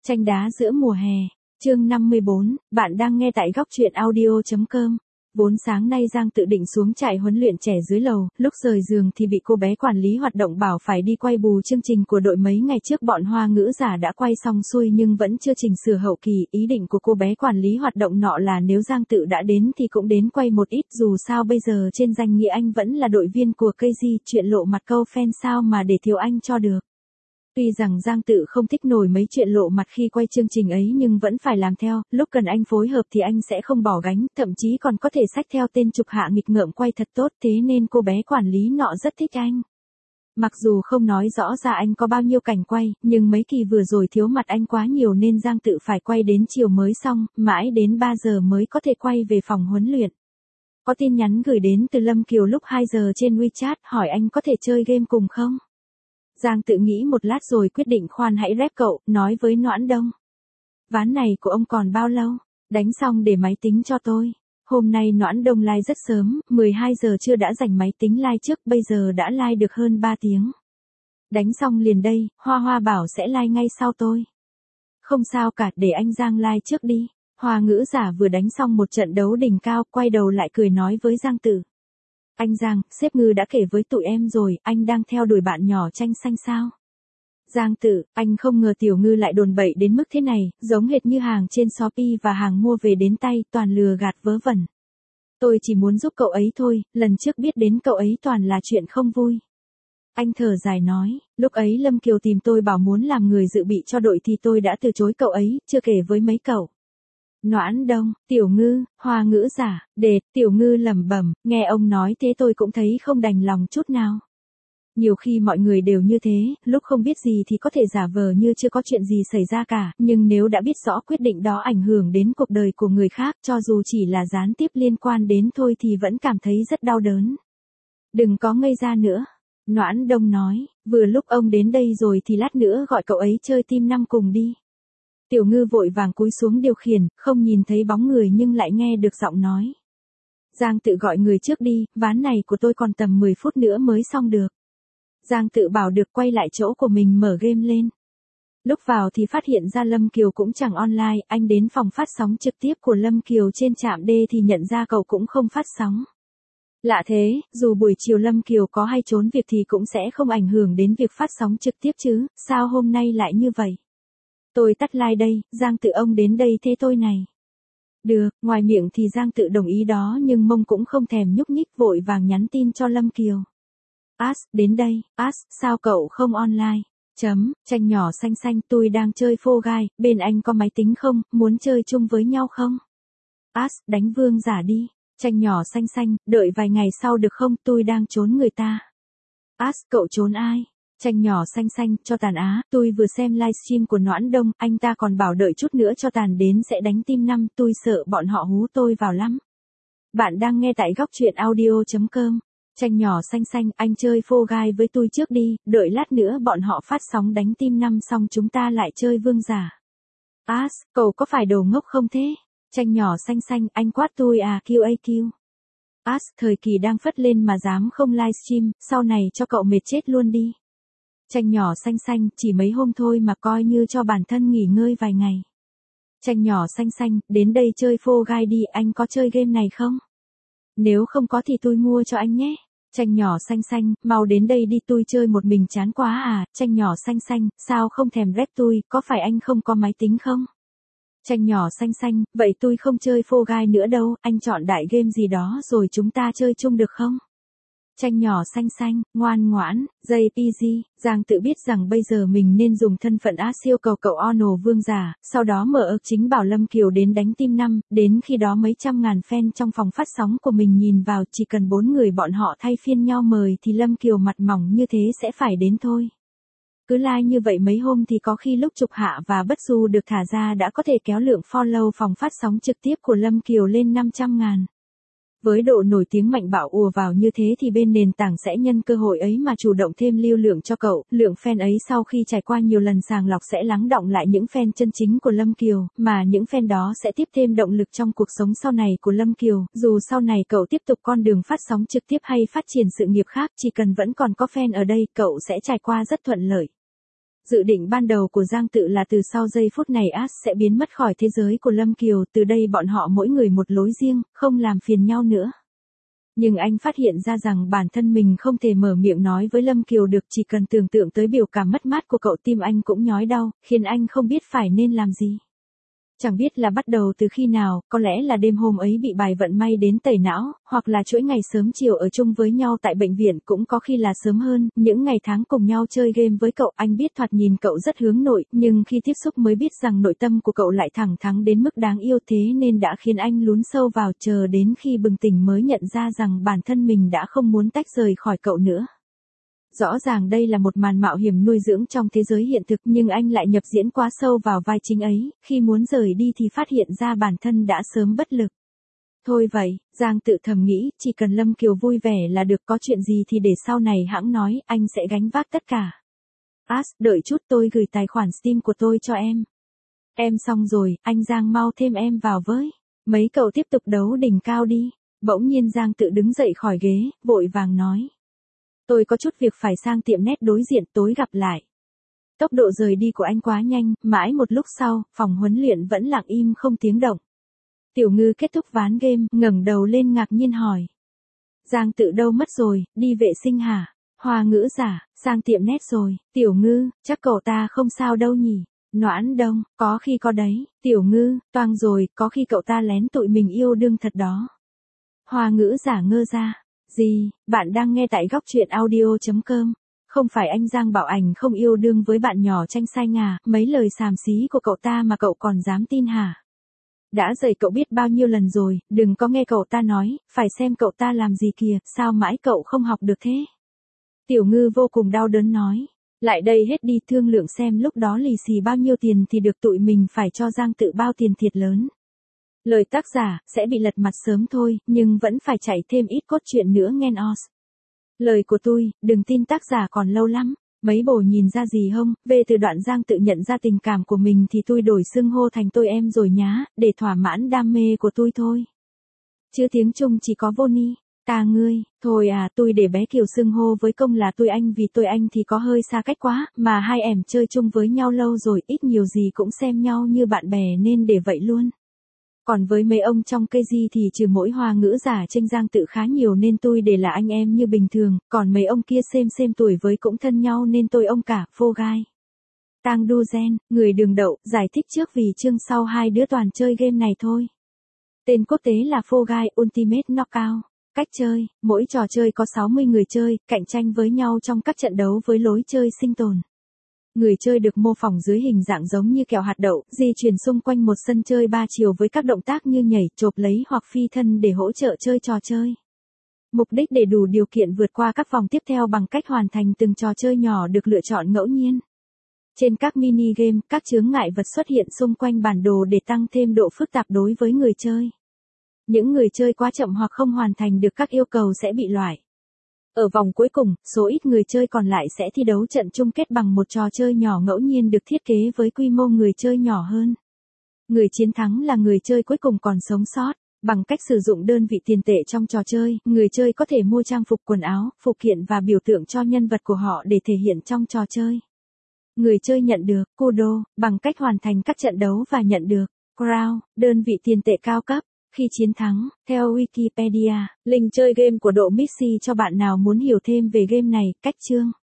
Tranh đá giữa mùa hè, chương 54, bạn đang nghe tại góc truyện audio.com. Vốn sáng nay Giang tự định xuống trại huấn luyện trẻ dưới lầu, lúc rời giường thì bị cô bé quản lý hoạt động bảo phải đi quay bù chương trình của đội mấy ngày trước bọn Hoa ngữ giả đã quay xong xuôi nhưng vẫn chưa chỉnh sửa hậu kỳ. Ý định của cô bé quản lý hoạt động nọ là nếu Giang tự đã đến thì cũng đến quay một ít, dù sao bây giờ trên danh nghĩa anh vẫn là đội viên của KG, chuyện lộ mặt câu fan sao mà để thiếu anh cho được. Tuy rằng Giang tự không thích nổi mấy chuyện lộ mặt khi quay chương trình ấy nhưng vẫn phải làm theo, lúc cần anh phối hợp thì anh sẽ không bỏ gánh, thậm chí còn có thể xách theo tên chụp hạ nghịch ngợm quay thật tốt, thế nên cô bé quản lý nọ rất thích anh. Mặc dù không nói rõ ra anh có bao nhiêu cảnh quay, nhưng mấy kỳ vừa rồi thiếu mặt anh quá nhiều nên Giang tự phải quay đến chiều mới xong, mãi đến 3 giờ mới có thể quay về phòng huấn luyện. Có tin nhắn gửi đến từ Lâm Kiều lúc 2 giờ trên WeChat hỏi anh có thể chơi game cùng không? Giang tự nghĩ một lát rồi quyết định khoan hãy rep cậu, nói với Noãn Đông. Ván này của ông còn bao lâu? Đánh xong để máy tính cho tôi. Hôm nay Noãn Đông like rất sớm, 12 giờ trưa đã dành máy tính like trước, bây giờ đã like được hơn 3 tiếng. Đánh xong liền đây, Hoa Hoa bảo sẽ like ngay sau tôi. Không sao cả, để anh Giang like trước đi. Hoa ngữ giả vừa đánh xong một trận đấu đỉnh cao, quay đầu lại cười nói với Giang tự. Anh Giang, sếp Ngư đã kể với tụi em rồi, anh đang theo đuổi bạn nhỏ Tranh Xanh sao? Giang tự, anh không ngờ Tiểu Ngư lại đồn bậy đến mức thế này, giống hệt như hàng trên Shopee và hàng mua về đến tay, toàn lừa gạt vớ vẩn. Tôi chỉ muốn giúp cậu ấy thôi, lần trước biết đến cậu ấy toàn là chuyện không vui. Anh thở dài nói, lúc ấy Lâm Kiều tìm tôi bảo muốn làm người dự bị cho đội thì tôi đã từ chối cậu ấy, chưa kể với mấy cậu. Noãn Đông, Tiểu Ngư, Hoa ngữ giả, Tiểu Ngư lẩm bẩm, nghe ông nói thế tôi cũng thấy không đành lòng chút nào. Nhiều khi mọi người đều như thế, lúc không biết gì thì có thể giả vờ như chưa có chuyện gì xảy ra cả, nhưng nếu đã biết rõ quyết định đó ảnh hưởng đến cuộc đời của người khác, cho dù chỉ là gián tiếp liên quan đến thôi thì vẫn cảm thấy rất đau đớn. Đừng có ngây ra nữa. Noãn Đông nói, vừa lúc ông đến đây rồi thì lát nữa gọi cậu ấy chơi team 5 cùng đi. Tiểu Ngư vội vàng cúi xuống điều khiển, không nhìn thấy bóng người nhưng lại nghe được giọng nói. Giang tự gọi người trước đi, ván này của tôi còn tầm 10 phút nữa mới xong được. Giang tự bảo được quay lại chỗ của mình mở game lên. Lúc vào thì phát hiện ra Lâm Kiều cũng chẳng online, anh đến phòng phát sóng trực tiếp của Lâm Kiều trên trạm D thì nhận ra cậu cũng không phát sóng. Lạ thế, dù buổi chiều Lâm Kiều có hay trốn việc thì cũng sẽ không ảnh hưởng đến việc phát sóng trực tiếp chứ, sao hôm nay lại như vậy? Tôi tắt like đây, Giang tự ông đến đây thế tôi này. Được, ngoài miệng thì Giang tự đồng ý đó nhưng mông cũng không thèm nhúc nhích vội vàng nhắn tin cho Lâm Kiều. Đến đây, sao cậu không online? Tranh nhỏ xanh xanh, tôi đang chơi Fall Guys, bên anh có máy tính không, muốn chơi chung với nhau không? Đánh vương giả đi. Tranh nhỏ xanh xanh, đợi vài ngày sau được không, tôi đang trốn người ta. Cậu trốn ai? Tranh nhỏ xanh xanh, cho tàn á, tôi vừa xem livestream của Noãn Đông, anh ta còn bảo đợi chút nữa cho tàn đến sẽ đánh team 5, tôi sợ bọn họ hú tôi vào lắm. Bạn đang nghe tại góc truyện audio.com. Tranh nhỏ xanh xanh, anh chơi Fall Guys với tôi trước đi, đợi lát nữa bọn họ phát sóng đánh team 5 xong chúng ta lại chơi vương giả. Cậu có phải đồ ngốc không thế? Tranh nhỏ xanh xanh, anh quát tôi à QAQ. Thời kỳ đang phất lên mà dám không livestream, sau này cho cậu mệt chết luôn đi. Tranh nhỏ xanh xanh, chỉ mấy hôm thôi mà coi như cho bản thân nghỉ ngơi vài ngày. Tranh nhỏ xanh xanh, đến đây chơi Fall Guys đi, anh có chơi game này không? Nếu không có thì tôi mua cho anh nhé. Tranh nhỏ xanh xanh, mau đến đây đi, tôi chơi một mình chán quá à. Tranh nhỏ xanh xanh, sao không thèm rep tôi, có phải anh không có máy tính không? Tranh nhỏ xanh xanh, vậy tôi không chơi Fall Guys nữa đâu, anh chọn đại game gì đó rồi chúng ta chơi chung được không? Tranh nhỏ xanh xanh, ngoan ngoãn, JPG, Giang tự biết rằng bây giờ mình nên dùng thân phận siêu cầu cậu Ono vương giả, sau đó mở ức chính bảo Lâm Kiều đến đánh team 5, đến khi đó mấy trăm ngàn fan trong phòng phát sóng của mình nhìn vào chỉ cần 4 người bọn họ thay phiên nhau mời thì Lâm Kiều mặt mỏng như thế sẽ phải đến thôi. Cứ like như vậy mấy hôm thì có khi lúc Trục Hạ và Bất Du được thả ra đã có thể kéo lượng follow phòng phát sóng trực tiếp của Lâm Kiều lên 500.000. Với độ nổi tiếng mạnh bạo ùa vào như thế thì bên nền tảng sẽ nhân cơ hội ấy mà chủ động thêm lưu lượng cho cậu, lượng fan ấy sau khi trải qua nhiều lần sàng lọc sẽ lắng đọng lại những fan chân chính của Lâm Kiều, mà những fan đó sẽ tiếp thêm động lực trong cuộc sống sau này của Lâm Kiều, dù sau này cậu tiếp tục con đường phát sóng trực tiếp hay phát triển sự nghiệp khác, chỉ cần vẫn còn có fan ở đây, cậu sẽ trải qua rất thuận lợi. Dự định ban đầu của Giang Tự là từ sau giây phút này As sẽ biến mất khỏi thế giới của Lâm Kiều, từ đây bọn họ mỗi người một lối riêng, không làm phiền nhau nữa. Nhưng anh phát hiện ra rằng bản thân mình không thể mở miệng nói với Lâm Kiều được, chỉ cần tưởng tượng tới biểu cảm mất mát của cậu tim anh cũng nhói đau, khiến anh không biết phải nên làm gì. Chẳng biết là bắt đầu từ khi nào, có lẽ là đêm hôm ấy bị bài vận may đến tẩy não, hoặc là chuỗi ngày sớm chiều ở chung với nhau tại bệnh viện, cũng có khi là sớm hơn, những ngày tháng cùng nhau chơi game với cậu. Anh biết thoạt nhìn cậu rất hướng nội, nhưng khi tiếp xúc mới biết rằng nội tâm của cậu lại thẳng thắn đến mức đáng yêu, thế nên đã khiến anh lún sâu vào, chờ đến khi bừng tỉnh mới nhận ra rằng bản thân mình đã không muốn tách rời khỏi cậu nữa. Rõ ràng đây là một màn mạo hiểm nuôi dưỡng trong thế giới hiện thực, nhưng anh lại nhập diễn quá sâu vào vai chính ấy, khi muốn rời đi thì phát hiện ra bản thân đã sớm bất lực. Thôi vậy, Giang Tự thầm nghĩ, chỉ cần Lâm Kiều vui vẻ là được, có chuyện gì thì để sau này hãng nói, anh sẽ gánh vác tất cả. As, đợi chút, tôi gửi tài khoản Steam của tôi cho em. Em xong rồi, anh Giang mau thêm em vào với. Mấy cậu tiếp tục đấu đỉnh cao đi. Bỗng nhiên Giang Tự đứng dậy khỏi ghế, vội vàng nói. Tôi có chút việc phải sang tiệm nét đối diện, tối gặp lại. Tốc độ rời đi của anh quá nhanh, mãi một lúc sau, phòng huấn luyện vẫn lặng im không tiếng động. Tiểu Ngư kết thúc ván game, ngẩng đầu lên ngạc nhiên hỏi. Giang Tự đâu mất rồi, đi vệ sinh hả? Hoa Ngữ Giả, sang tiệm nét rồi. Tiểu Ngư, chắc cậu ta không sao đâu nhỉ? Noãn Đông, có khi có đấy. Tiểu Ngư, toang rồi, có khi cậu ta lén tụi mình yêu đương thật đó. Hoa Ngữ Giả ngơ ra. Gì, bạn đang nghe tại góc truyện audio.com. Không phải anh Giang bảo ảnh không yêu đương với bạn nhỏ Tranh Xanh à, mấy lời xàm xí của cậu ta mà cậu còn dám tin hả? Đã dạy cậu biết bao nhiêu lần rồi, đừng có nghe cậu ta nói, phải xem cậu ta làm gì kìa, sao mãi cậu không học được thế? Tiểu Ngư vô cùng đau đớn nói. Lại đây hết đi, thương lượng xem lúc đó lì xì bao nhiêu tiền thì được, tụi mình phải cho Giang Tự bao tiền thiệt lớn. Lời tác giả, sẽ bị lật mặt sớm thôi, nhưng vẫn phải chạy thêm ít cốt truyện nữa nghe os. Lời của tôi, đừng tin tác giả còn lâu lắm. Mấy bồ nhìn ra gì không, về từ đoạn Giang Tự nhận ra tình cảm của mình thì tôi đổi xưng hô thành tôi em rồi nhá, để thỏa mãn đam mê của tôi thôi. Chứ tiếng Trung chỉ có vô ni, ta ngươi, thôi à, tôi để bé Kiều xưng hô với công là tôi anh, vì tôi anh thì có hơi xa cách quá, mà hai em chơi chung với nhau lâu rồi, ít nhiều gì cũng xem nhau như bạn bè nên để vậy luôn. Còn với mấy ông trong cây di thì trừ mỗi Hoa Ngữ Giả Tranh Giang Tự khá nhiều nên tôi để là anh em như bình thường, còn mấy ông kia xem tuổi với cũng thân nhau nên tôi ông cả, phô gai. Tang Du Gen, người đường đậu, giải thích trước vì chương sau hai đứa toàn chơi game này thôi. Tên quốc tế là phô gai Ultimate Knockout. Cách chơi, mỗi trò chơi có 60 người chơi, cạnh tranh với nhau trong các trận đấu với lối chơi sinh tồn. Người chơi được mô phỏng dưới hình dạng giống như kẹo hạt đậu, di chuyển xung quanh một sân chơi 3 chiều với các động tác như nhảy, chộp lấy hoặc phi thân để hỗ trợ chơi trò chơi. Mục đích để đủ điều kiện vượt qua các vòng tiếp theo bằng cách hoàn thành từng trò chơi nhỏ được lựa chọn ngẫu nhiên. Trên các mini game, các chướng ngại vật xuất hiện xung quanh bản đồ để tăng thêm độ phức tạp đối với người chơi. Những người chơi quá chậm hoặc không hoàn thành được các yêu cầu sẽ bị loại. Ở vòng cuối cùng, số ít người chơi còn lại sẽ thi đấu trận chung kết bằng một trò chơi nhỏ ngẫu nhiên được thiết kế với quy mô người chơi nhỏ hơn. Người chiến thắng là người chơi cuối cùng còn sống sót. Bằng cách sử dụng đơn vị tiền tệ trong trò chơi, người chơi có thể mua trang phục, quần áo, phụ kiện và biểu tượng cho nhân vật của họ để thể hiện trong trò chơi. Người chơi nhận được Kudo bằng cách hoàn thành các trận đấu và nhận được Crown, đơn vị tiền tệ cao cấp. Khi chiến thắng, theo Wikipedia, link chơi game của độ Mixi cho bạn nào muốn hiểu thêm về game này, cách chương.